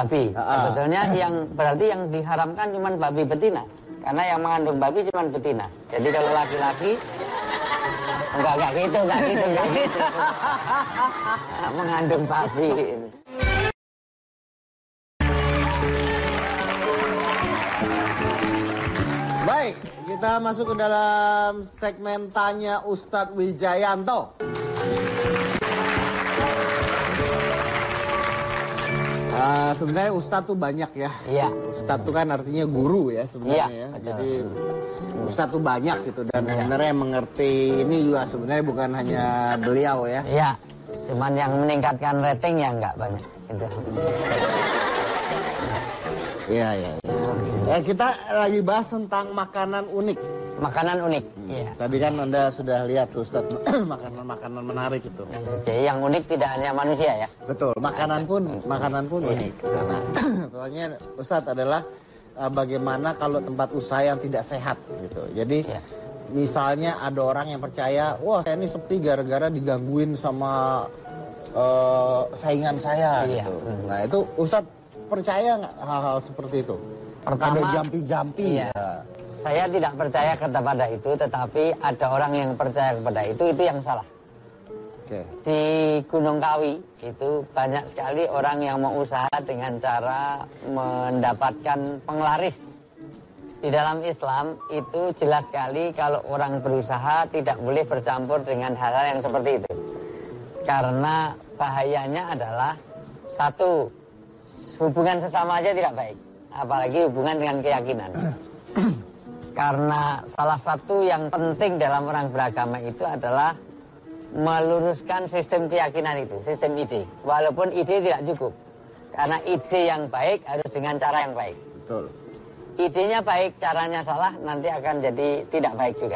babi. Sebetulnya yang berarti yang diharamkan cuma babi betina. Karena yang mengandung babi cuma betina. Jadi kalau laki-laki enggak gitu. Mengandung babi. Baik, kita masuk ke dalam segmen Tanya Ustadz Wijayanto. Sebenarnya Ustadz tuh banyak ya. Iya. Ustadz tuh kan artinya guru ya sebenarnya ya. Jadi Ustadz tuh banyak gitu. Dan sebenarnya yang mengerti ini juga sebenarnya bukan hanya beliau ya. Iya, cuman yang meningkatkan rating ya nggak banyak. Itu. Iya. Kita lagi bahas tentang makanan unik. Makanan unik. Iya. Tadi kan Anda sudah lihat Ustadz makanan menarik itu. Jadi yang unik tidak hanya manusia ya. Betul, makanan pun unik. Karena soalnya Ustadz adalah bagaimana kalau tempat usaha yang tidak sehat gitu. Jadi misalnya ada orang yang percaya, wah saya ini sepi gara-gara digangguin sama saingan saya gitu. Nah itu Ustadz percaya nggak hal-hal seperti itu? Pertama, ada jampi-jampi. Iya. Saya tidak percaya kepada itu, tetapi ada orang yang percaya kepada itu yang salah. Okay. Di Gunung Kawi itu banyak sekali orang yang mau usaha dengan cara mendapatkan penglaris. Di dalam Islam itu jelas sekali kalau orang berusaha tidak boleh bercampur dengan hal-hal yang seperti itu. Karena bahayanya adalah satu, hubungan sesama aja tidak baik. Apalagi hubungan dengan keyakinan. Karena salah satu yang penting dalam orang beragama itu adalah meluruskan sistem keyakinan itu, sistem ide. Walaupun ide tidak cukup. Karena ide yang baik harus dengan cara yang baik. Betul. Idenya baik, caranya salah, nanti akan jadi tidak baik juga.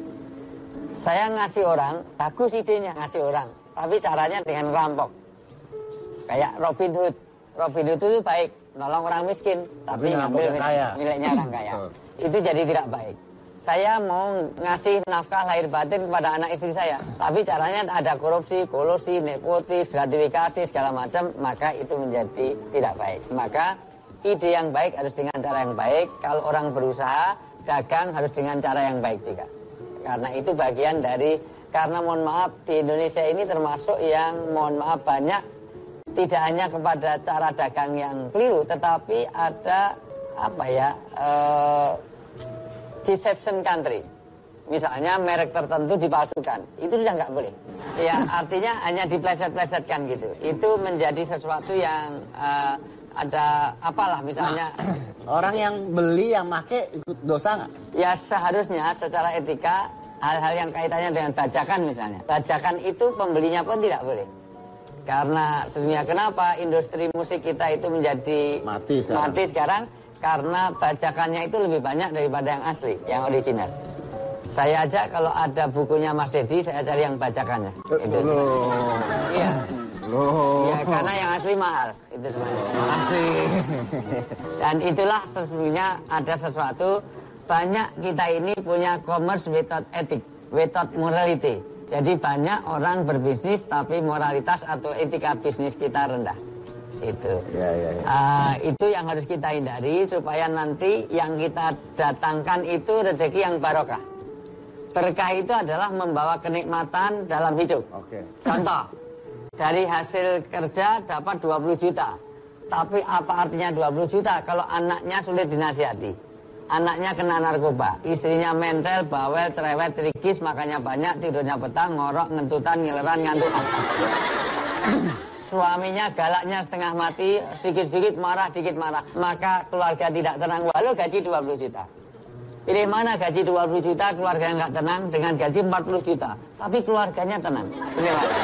Saya ngasih orang, bagus idenya ngasih orang, tapi caranya dengan rampok. Kayak Robin Hood. Robin Hood itu baik, nolong orang miskin, tapi ngambil miliknya orang kaya. Itu jadi tidak baik. Saya mau ngasih nafkah lahir batin kepada anak istri saya, tapi caranya ada korupsi, kolusi, nepotis, gratifikasi, segala macam, maka itu menjadi tidak baik. Maka ide yang baik harus dengan cara yang baik. Kalau orang berusaha, dagang harus dengan cara yang baik juga. Karena itu bagian dari, karena mohon maaf, di Indonesia ini termasuk yang mohon maaf banyak, tidak hanya kepada cara dagang yang keliru, tetapi ada deception country. Misalnya merek tertentu dipalsukan, itu sudah nggak boleh. Ya artinya hanya dipleset-plesetkan gitu. Itu menjadi sesuatu yang ada apalah misalnya. Orang yang beli, yang make ikut dosa nggak? Ya seharusnya secara etika hal-hal yang kaitannya dengan bajakan misalnya. Bajakan itu pembelinya pun tidak boleh. Karena sesungguhnya kenapa industri musik kita itu menjadi mati sekarang karena bajakannya itu lebih banyak daripada yang asli, yang original. Saya aja kalau ada bukunya Mas Dedi, saya cari yang bajakannya. Itu. Iya. Ya, karena yang asli mahal itu sebenarnya. Makasih. Dan itulah sesungguhnya ada sesuatu, banyak kita ini punya commerce without ethic, without morality. Jadi banyak orang berbisnis tapi moralitas atau etika bisnis kita rendah. Itu. Itu yang harus kita hindari supaya nanti yang kita datangkan itu rezeki yang barokah. Berkah itu adalah membawa kenikmatan dalam hidup. Contoh, dari hasil kerja dapat 20 juta. Tapi apa artinya 20 juta kalau anaknya sulit dinasihati? Anaknya kena narkoba, istrinya mentel, bawel, cerewet, cerigis, makannya banyak, tidurnya petang, ngorok, ngentutan, ngileran, ngantuk. Suaminya galaknya setengah mati, sedikit-sedikit marah, dikit marah. Maka keluarga tidak tenang, walau gaji 20 juta. Pilih mana gaji 20 juta, keluarga yang nggak tenang, dengan gaji 40 juta. Tapi keluarganya tenang. Pilih mana?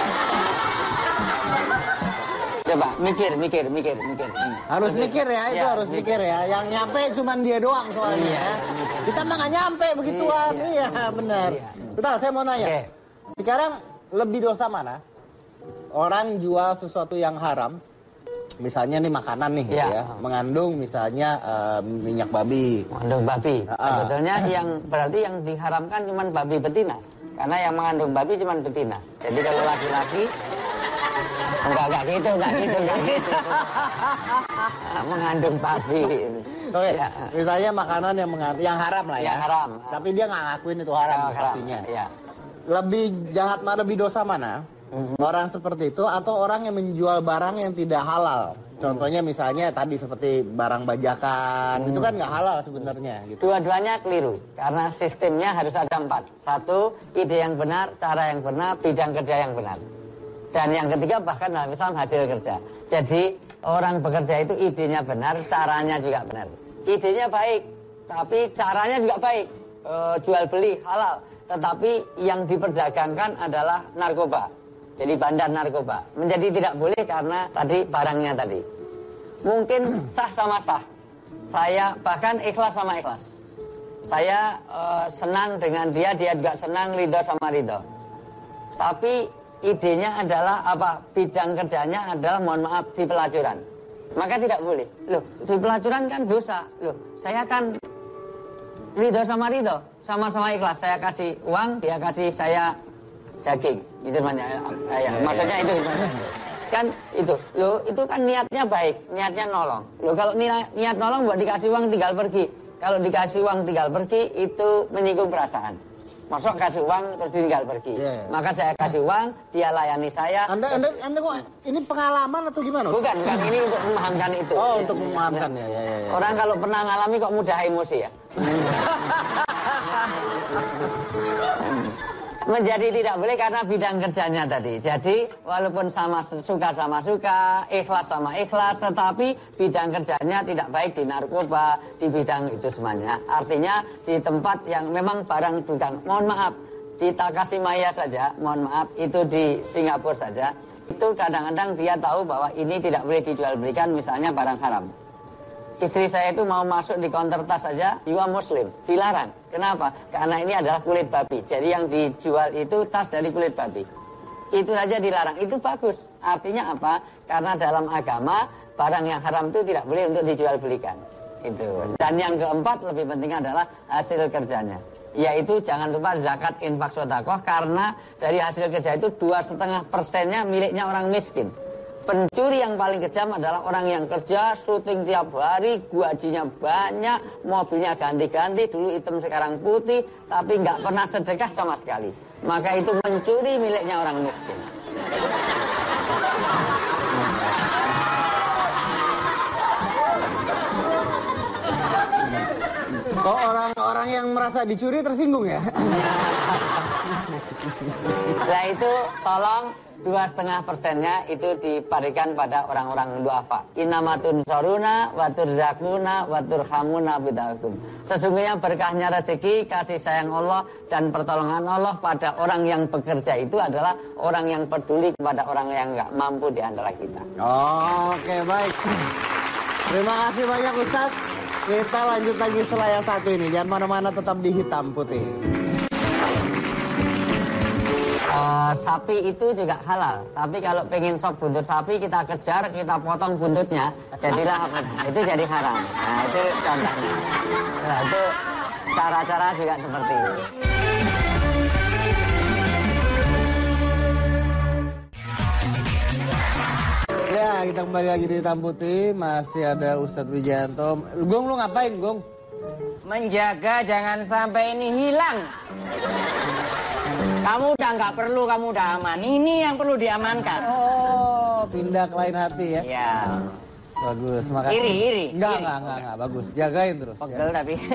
Coba, mikir. Harus mikir ya, itu harus mikir ya. Yang nyampe cuma dia doang soalnya ya. Kita mah nggak nyampe begituan. Iya, benar. Bentar, saya mau nanya. Sekarang lebih dosa mana? Orang jual sesuatu yang haram, misalnya nih makanan nih, ya, mengandung misalnya minyak babi. Mengandung babi. Sebetulnya yang berarti yang diharamkan cuma babi betina, karena yang mengandung babi cuma betina. Jadi kalau laki-laki Enggak gitu. Mengandung babi. Oke, misalnya makanan yang haram lah ya. Yang haram. Tapi dia nggak ngakuin itu haram pastinya. Ya. Lebih jahat mana, lebih dosa mana? Orang seperti itu atau orang yang menjual barang yang tidak halal? Contohnya misalnya tadi seperti barang bajakan, itu kan nggak halal sebenarnya. Gitu. Dua-duanya keliru, karena sistemnya harus ada 4. 1, ide yang benar, cara yang benar, bidang kerja yang benar. Dan yang ketiga bahkan dalam Islam hasil kerja. Jadi orang bekerja itu idenya benar, caranya juga benar. Idenya baik, tapi caranya juga baik. Jual beli halal, tetapi yang diperdagangkan adalah narkoba. Jadi bandar narkoba. Menjadi tidak boleh karena tadi barangnya tadi. Mungkin sah sama sah. Saya bahkan ikhlas sama ikhlas. Saya senang dengan dia juga senang, ridho sama ridho. Tapi idenya adalah apa? Bidang kerjanya adalah mohon maaf di pelacuran. Maka tidak boleh. Loh, di pelacuran kan dosa. Loh, saya kan ridho sama ridho, sama-sama ikhlas. Saya kasih uang, dia kasih saya daging. Itu namanya. Maksudnya itu. Kan itu. Loh, itu kan niatnya baik, niatnya nolong. Loh, kalau niat nolong buat dikasih uang tinggal pergi. Kalau dikasih uang tinggal pergi itu menyinggung perasaan. Masuk kasih uang terus tinggal pergi. Maka saya kasih uang, dia layani saya. Anda kok ini pengalaman atau gimana? Bukan, ini untuk memahamkan itu. Oh, untuk memahamkan ya. Orang kalau pernah ngalami kok mudah emosi ya. Menjadi tidak boleh karena bidang kerjanya tadi. Jadi walaupun sama suka, ikhlas sama ikhlas, tetapi bidang kerjanya tidak baik di narkoba, di bidang itu semuanya. Artinya di tempat yang memang barang bukan, mohon maaf, di Takashimaya saja, mohon maaf, itu di Singapura saja, itu kadang-kadang dia tahu bahwa ini tidak boleh dijual belikan, misalnya barang haram. Istri saya itu mau masuk di counter tas saja, juga muslim, dilarang. Kenapa? Karena ini adalah kulit babi. Jadi yang dijual itu tas dari kulit babi. Itu saja dilarang. Itu bagus. Artinya apa? Karena dalam agama, barang yang haram itu tidak boleh untuk dijual belikan. Itu. Dan yang keempat, lebih penting adalah hasil kerjanya. Yaitu jangan lupa zakat infak sedekah, karena dari hasil kerja itu 2,5%-nya miliknya orang miskin. Pencuri yang paling kejam adalah orang yang kerja, syuting tiap hari, gajinya banyak, mobilnya ganti-ganti, dulu hitam sekarang putih, tapi nggak pernah sedekah sama sekali. Maka itu mencuri miliknya orang miskin. Kok orang-orang yang merasa dicuri tersinggung ya? Nah itu tolong 2,5%-nya itu diberikan pada orang-orang duafa. Inamatun soruna, watur zakuna, watur hamuna bidakum. Sesungguhnya berkahnya rezeki, kasih sayang Allah, dan pertolongan Allah pada orang yang bekerja itu adalah orang yang peduli kepada orang yang nggak mampu di antara kita. Oke, baik. Terima kasih banyak Ustadz. Kita lanjut lagi setelah yang satu ini. Jangan mana-mana, tetap di Hitam Putih. Sapi itu juga halal, tapi kalau pengen sop buntut sapi kita kejar, kita potong buntutnya, jadilah itu jadi haram. Nah itu contohnya. Nah itu cara-cara juga seperti itu. Ya, kita kembali lagi di Hitam Putih. Masih ada Ustadz Wijayanto. Gong, lu ngapain, Gong? Menjaga jangan sampai ini hilang. Kamu udah nggak perlu, kamu udah aman. Ini yang perlu diamankan. Oh, pindah ke lain hati ya? Ya. Bagus, makasih. Iri. Enggak. Bagus, jagain terus. Pegel ya. tapi.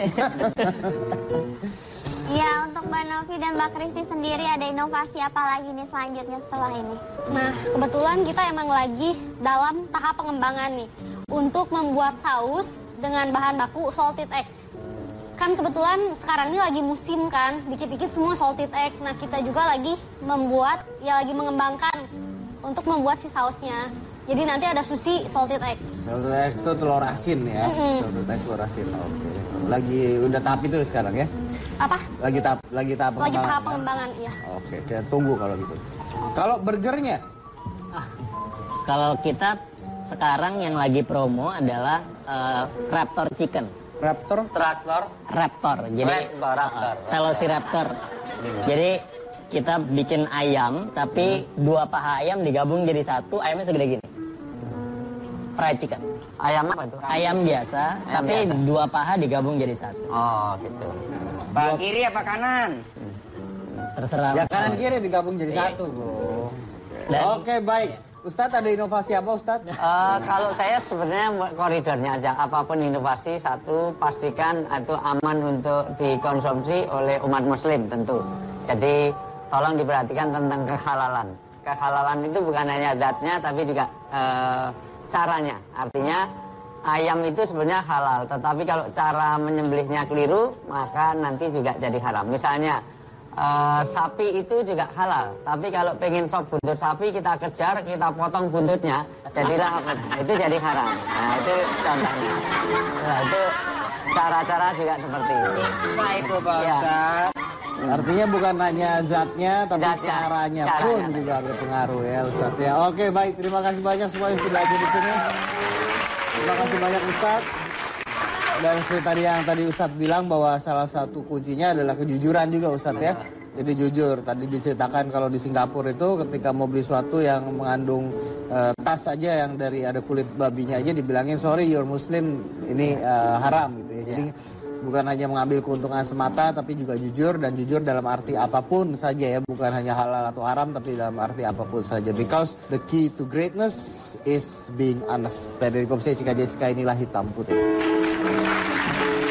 Ya, untuk Mbak Novi dan Mbak Kristi sendiri ada inovasi apa lagi nih selanjutnya setelah ini? Nah, kebetulan kita emang lagi dalam tahap pengembangan nih untuk membuat saus dengan bahan baku salted egg. Kan kebetulan sekarang ini lagi musim kan, dikit-dikit semua salted egg. Nah, kita juga lagi lagi mengembangkan untuk membuat si sausnya. Jadi nanti ada sushi salted egg. Salted egg itu telur asin ya? Salted egg telur asin, oke. Lagi udah tahap itu sekarang ya? Apa? Lagi tahap pengembangan. Lagi tahap pengembangan, iya. Oke, kita tunggu kalau gitu. Kalau burgernya? Kalau kita sekarang yang lagi promo adalah Raptor Chicken. Raptor? Traktor, Raptor. Jadi Raptor. Velociraptor. Jadi kita bikin ayam, tapi 2 paha ayam digabung jadi satu, ayamnya segede gini. Fried chicken. Ayam apa itu? Ayam biasa, tapi biasa. 2 paha digabung jadi satu. Oh gitu. Pak kiri apa kanan? Terserah. Ya kanan kiri digabung jadi satu, bro. Dan- Oke, baik. Ustadz ada inovasi apa, Ustadz? Kalau saya sebenarnya koridornya aja, apapun inovasi satu pastikan itu aman untuk dikonsumsi oleh umat muslim tentu. Jadi tolong diperhatikan tentang kehalalan. Kehalalan itu bukan hanya zatnya tapi juga caranya. Artinya ayam itu sebenarnya halal, tetapi kalau cara menyembelihnya keliru maka nanti juga jadi haram. Misalnya sapi itu juga halal, tapi kalau pengen sop buntut sapi kita kejar, kita potong buntutnya, jadilah apa? Itu jadi haram. Nah itu contohnya. Nah itu cara-cara juga seperti itu. Nah itu Pak Iya. Ustadz. Artinya bukan hanya zatnya, tapi Zatnya. caranya pun Caranya. juga berpengaruh ya, Ustadz ya. Oke, baik. Terima kasih banyak semua yang sudah hadir di sini. Terima kasih banyak, Ustadz. Dan seperti tadi Ustadz bilang bahwa salah satu kuncinya adalah kejujuran juga, Ustadz ya. Jadi jujur. Tadi diceritakan kalau di Singapura itu ketika mau beli sesuatu yang mengandung tas aja yang dari ada kulit babinya aja dibilangin sorry you're Muslim, ini haram gitu ya. Jadi bukan hanya mengambil keuntungan semata tapi juga jujur, dan jujur dalam arti apapun saja ya, bukan hanya halal atau haram tapi dalam arti apapun saja, because the key to greatness is being honest. Saya dari Komisi Cika Jessica, inilah Hitam Putih.